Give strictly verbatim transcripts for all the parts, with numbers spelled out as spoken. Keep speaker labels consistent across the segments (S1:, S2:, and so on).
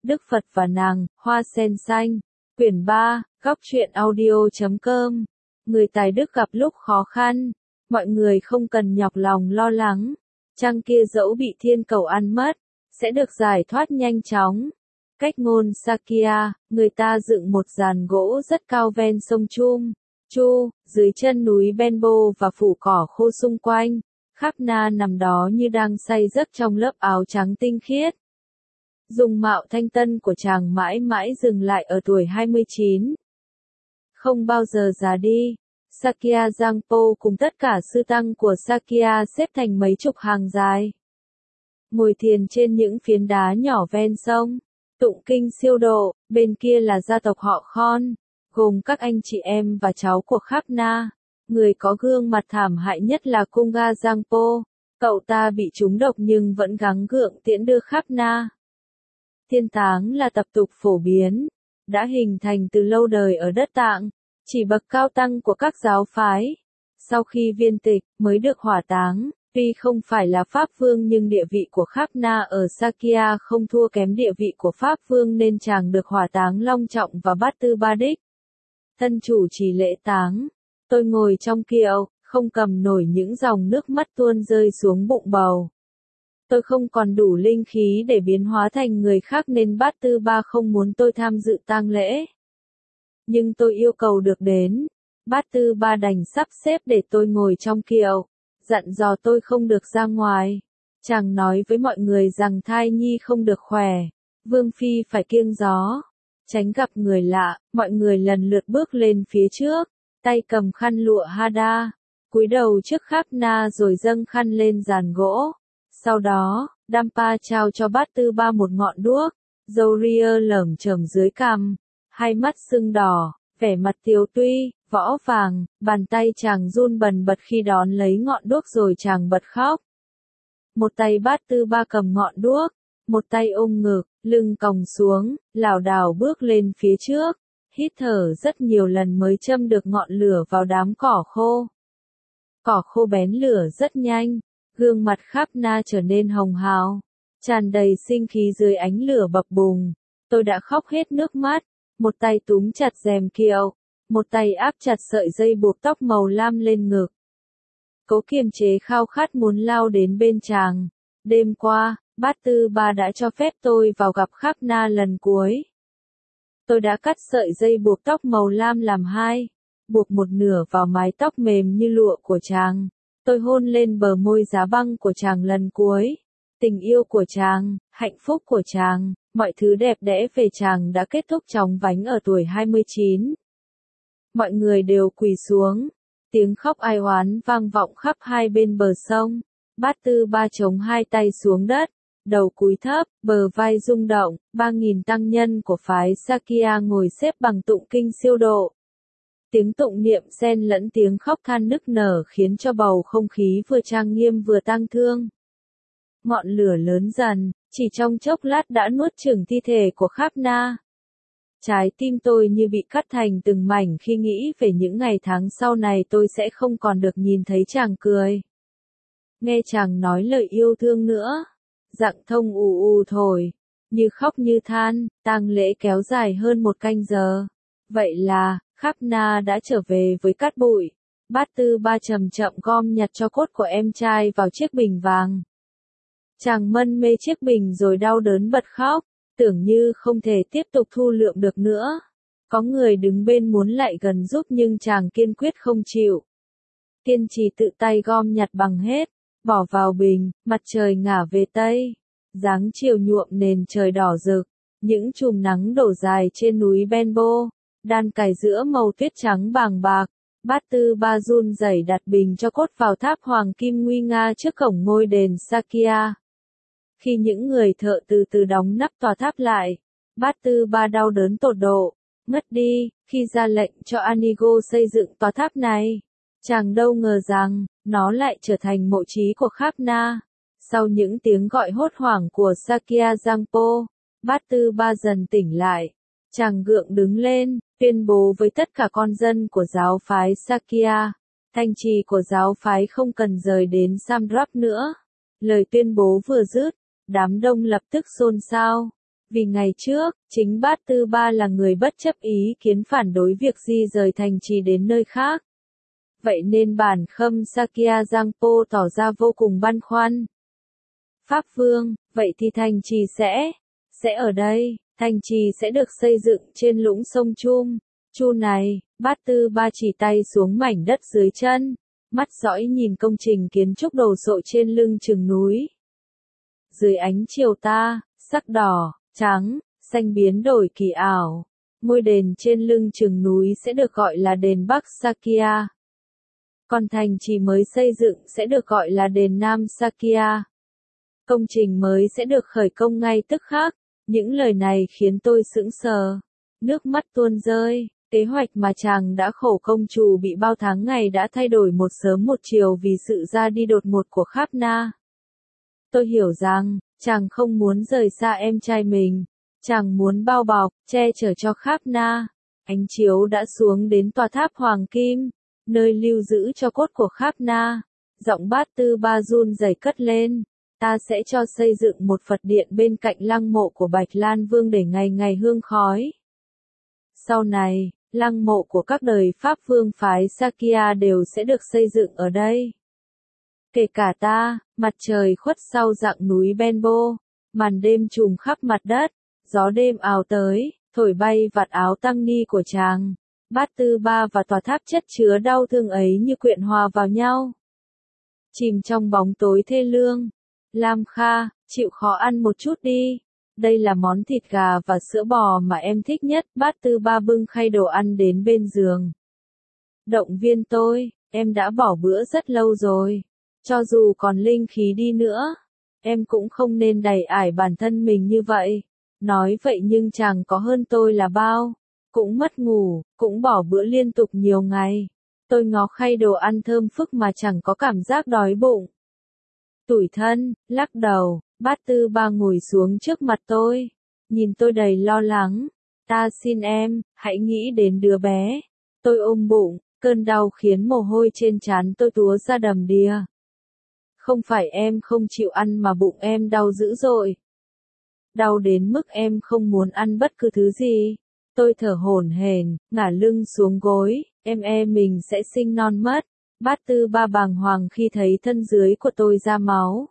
S1: Đức Phật và nàng, Hoa Sen Xanh. Quyển ba, góc truyện audio chấm com. Người tài đức gặp lúc khó khăn. Mọi người không cần nhọc lòng lo lắng. Trăng kia dẫu bị thiên cầu ăn mất, sẽ được giải thoát nhanh chóng. Cách ngôn Sakya, người ta dựng một giàn gỗ rất cao ven sông Chum, Chu, dưới chân núi Benbo và phủ cỏ khô xung quanh. Kháp Na nằm đó như đang say giấc trong lớp áo trắng tinh khiết. Dung mạo thanh tân của chàng mãi mãi dừng lại ở tuổi hai mươi chín. Không bao giờ già đi. Sakya Jangpo cùng tất cả sư tăng của Sakya xếp thành mấy chục hàng dài. Ngồi thiền trên những phiến đá nhỏ ven sông, tụng kinh siêu độ. Bên kia là gia tộc họ Khon, gồm các anh chị em và cháu của Kháp Na. Người có gương mặt thảm hại nhất là Kunga Jangpo. Cậu ta bị trúng độc nhưng vẫn gắng gượng tiễn đưa Kháp Na. Thiên táng là tập tục phổ biến, đã hình thành từ lâu đời ở đất Tạng, chỉ bậc cao tăng của các giáo phái. Sau khi viên tịch, mới được hỏa táng. Tuy không phải là Pháp Vương nhưng địa vị của Kháp Na ở Sakya không thua kém địa vị của Pháp Vương nên chàng được hỏa táng long trọng và Bát Tư Ba Đích. Thân chủ trì lễ táng. Tôi ngồi trong kiệu, không cầm nổi những dòng nước mắt tuôn rơi xuống bụng bầu. Tôi không còn đủ linh khí để biến hóa thành người khác nên Bát Tư Ba không muốn tôi tham dự tang lễ. Nhưng tôi yêu cầu được đến. Bát Tư Ba đành sắp xếp để tôi ngồi trong kiệu, dặn dò tôi không được ra ngoài. Chàng nói với mọi người rằng thai nhi không được khỏe, Vương Phi phải kiêng gió, tránh gặp người lạ. Mọi người lần lượt bước lên phía trước, tay cầm khăn lụa Hada, cúi đầu trước Kháp Na rồi dâng khăn lên giàn gỗ. Sau đó, Dampa trao cho Bát Tư Ba một ngọn đuốc, râu ria lởm chởm dưới cằm, hai mắt sưng đỏ, vẻ mặt tiều tuy, võ vàng. Bàn tay chàng run bần bật khi đón lấy ngọn đuốc rồi chàng bật khóc. Một tay Bát Tư Ba cầm ngọn đuốc, một tay ôm ngực, lưng còng xuống, lảo đảo bước lên phía trước, hít thở rất nhiều lần mới châm được ngọn lửa vào đám cỏ khô. Cỏ khô bén lửa rất nhanh, gương mặt Kháp Na trở nên hồng hào, tràn đầy sinh khí dưới ánh lửa bập bùng. Tôi đã khóc hết nước mắt, một tay túm chặt rèm kiệu, một tay áp chặt sợi dây buộc tóc màu lam lên ngực. Cố kiềm chế khao khát muốn lao đến bên chàng. Đêm qua, Bát Tư Ba đã cho phép tôi vào gặp Kháp Na lần cuối. Tôi đã cắt sợi dây buộc tóc màu lam làm hai, buộc một nửa vào mái tóc mềm như lụa của chàng. Tôi hôn lên bờ môi giá băng của chàng lần cuối. Tình yêu của chàng, hạnh phúc của chàng, mọi thứ đẹp đẽ về chàng đã kết thúc chóng vánh ở tuổi hai mươi chín. Mọi người đều quỳ xuống. Tiếng khóc ai oán vang vọng khắp hai bên bờ sông. Bát Tư Ba chống hai tay xuống đất, đầu cúi thấp, bờ vai rung động. Ba nghìn tăng nhân của phái Sakya ngồi xếp bằng tụng kinh siêu độ. Tiếng tụng niệm xen lẫn tiếng khóc than nức nở khiến cho bầu không khí vừa trang nghiêm vừa tang thương. Ngọn lửa lớn dần, chỉ trong chốc lát đã nuốt chửng thi thể của Kháp Na. Trái tim tôi như bị cắt thành từng mảnh khi nghĩ về những ngày tháng sau này tôi sẽ không còn được nhìn thấy chàng cười. Nghe chàng nói lời yêu thương nữa. Dặng thông ù ù thổi, như khóc như than. Tang lễ kéo dài hơn một canh giờ. Vậy là, Kháp Na đã trở về với cát bụi. Bát Tư Ba chậm chậm gom nhặt cho cốt của em trai vào chiếc bình vàng. Chàng mân mê chiếc bình rồi đau đớn bật khóc, tưởng như không thể tiếp tục thu lượm được nữa. Có người đứng bên muốn lại gần giúp nhưng chàng kiên quyết không chịu. Kiên trì tự tay gom nhặt bằng hết, bỏ vào bình. Mặt trời ngả về tây, dáng chiều nhuộm nền trời đỏ rực, những chùm nắng đổ dài trên núi Benbo, đan cài giữa màu tuyết trắng bàng bạc. Bát Tư Ba run rẩy đặt bình cho cốt vào tháp hoàng kim nguy nga trước cổng ngôi đền Sakya. Khi những người thợ từ từ đóng nắp tòa tháp lại, Bát Tư Ba đau đớn tột độ, ngất đi. Khi ra lệnh cho Anigo xây dựng tòa tháp này, chàng đâu ngờ rằng, nó lại trở thành mộ chí của Kháp Na. Sau những tiếng gọi hốt hoảng của Sakya Jangpo, Bát Tư Ba dần tỉnh lại. Chàng gượng đứng lên, tuyên bố với tất cả con dân của giáo phái Sakya, thanh trì của giáo phái không cần rời đến Samdrap nữa. Lời tuyên bố vừa dứt, đám đông lập tức xôn xao. Vì ngày trước, chính Bát Tư Ba là người bất chấp ý kiến phản đối việc di rời thành trì đến nơi khác. Vậy nên bản khâm Sakya Giangpo tỏ ra vô cùng băn khoăn. Pháp Vương, vậy thì thành trì sẽ, sẽ ở đây, thành trì sẽ được xây dựng trên lũng sông Chum. Chu này, Bát Tư Ba chỉ tay xuống mảnh đất dưới chân, mắt dõi nhìn công trình kiến trúc đồ sộ trên lưng chừng núi. Dưới ánh chiều ta, sắc đỏ, trắng, xanh biến đổi kỳ ảo. Ngôi đền trên lưng chừng núi sẽ được gọi là đền Bắc Sakya. Còn thành trì mới xây dựng sẽ được gọi là đền Nam Sakya. Công trình mới sẽ được khởi công ngay tức khắc. Những lời này khiến tôi sững sờ. Nước mắt tuôn rơi. Kế hoạch mà chàng đã khổ công trù bị bao tháng ngày đã thay đổi một sớm một chiều vì sự ra đi đột ngột của Kháp Na. Tôi hiểu rằng, chàng không muốn rời xa em trai mình. Chàng muốn bao bọc, che chở cho Kháp Na. Ánh chiếu đã xuống đến tòa tháp Hoàng Kim, nơi lưu giữ cho cốt của Kháp Na. Giọng Bát Tư Ba run rẩy cất lên. Ta sẽ cho xây dựng một Phật điện bên cạnh lăng mộ của Bạch Lan Vương để ngày ngày hương khói. Sau này, lăng mộ của các đời Pháp Vương phái Sakya đều sẽ được xây dựng ở đây. Kể cả ta, mặt trời khuất sau dặng núi Benbo, màn đêm trùm khắp mặt đất, gió đêm ào tới, thổi bay vạt áo tăng ni của chàng. Bát Tư Ba và tòa tháp chất chứa đau thương ấy như quyện hòa vào nhau. Chìm trong bóng tối thê lương. Lam Kha, chịu khó ăn một chút đi. Đây là món thịt gà và sữa bò mà em thích nhất. Bát Tư Ba bưng khay đồ ăn đến bên giường. Động viên tôi, em đã bỏ bữa rất lâu rồi. Cho dù còn linh khí đi nữa, em cũng không nên đày ải bản thân mình như vậy. Nói vậy nhưng chàng có hơn tôi là bao. Cũng mất ngủ, cũng bỏ bữa liên tục nhiều ngày. Tôi ngó khay đồ ăn thơm phức mà chẳng có cảm giác đói bụng. Tủi thân, lắc đầu, Bát Tư Ba ngồi xuống trước mặt tôi. Nhìn tôi đầy lo lắng. Ta xin em, hãy nghĩ đến đứa bé. Tôi ôm bụng, cơn đau khiến mồ hôi trên trán tôi túa ra đầm đìa. Không phải em không chịu ăn mà bụng em đau dữ dội. Đau đến mức em không muốn ăn bất cứ thứ gì. Tôi thở hổn hển, ngả lưng xuống gối, em e mình sẽ sinh non mất. Bát Tư Ba bàng hoàng khi thấy thân dưới của tôi ra máu.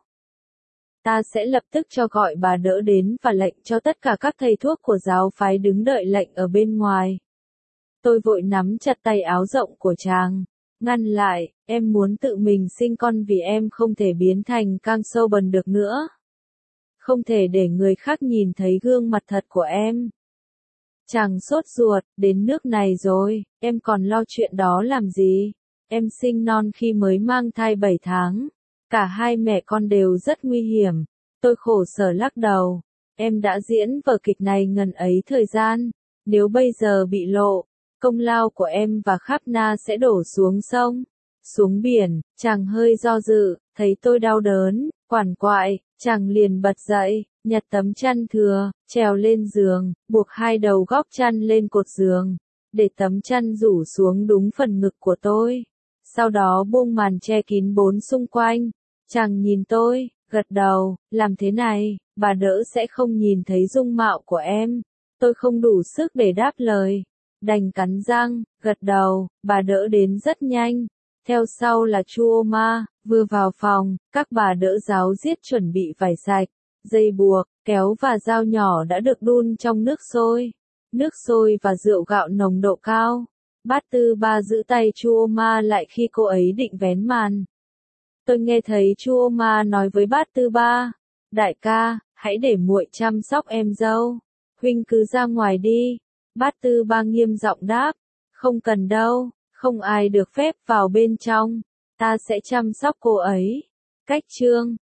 S1: Ta sẽ lập tức cho gọi bà đỡ đến và lệnh cho tất cả các thầy thuốc của giáo phái đứng đợi lệnh ở bên ngoài. Tôi vội nắm chặt tay áo rộng của chàng, ngăn lại, em muốn tự mình sinh con vì em không thể biến thành Kang Sâu Bần được nữa. Không thể để người khác nhìn thấy gương mặt thật của em. Chàng sốt ruột, đến nước này rồi, em còn lo chuyện đó làm gì? Em sinh non khi mới mang thai bảy tháng. Cả hai mẹ con đều rất nguy hiểm. Tôi khổ sở lắc đầu. Em đã diễn vở kịch này ngần ấy thời gian. Nếu bây giờ bị lộ, công lao của em và Kháp Na sẽ đổ xuống sông, xuống biển. Chàng hơi do dự, thấy tôi đau đớn, quằn quại, chàng liền bật dậy, nhặt tấm chăn thừa, trèo lên giường, buộc hai đầu góc chăn lên cột giường, để tấm chăn rủ xuống đúng phần ngực của tôi. Sau đó buông màn che kín bốn xung quanh. Chàng nhìn tôi, gật đầu, làm thế này, bà đỡ sẽ không nhìn thấy dung mạo của em. Tôi không đủ sức để đáp lời. Đành cắn răng, gật đầu, bà đỡ đến rất nhanh. Theo sau là Chu Oma, vừa vào phòng, các bà đỡ giáo giết chuẩn bị vải sạch, dây buộc, kéo và dao nhỏ đã được đun trong nước sôi. Nước sôi và rượu gạo nồng độ cao. Bát Tư Ba giữ tay Chu Oma lại khi cô ấy định vén màn. Tôi nghe thấy Chu Oma nói với Bát Tư Ba, đại ca, hãy để muội chăm sóc em dâu. Huynh cứ ra ngoài đi. Bát Tư Ba nghiêm giọng đáp, không cần đâu, không ai được phép vào bên trong. Ta sẽ chăm sóc cô ấy. Cách chương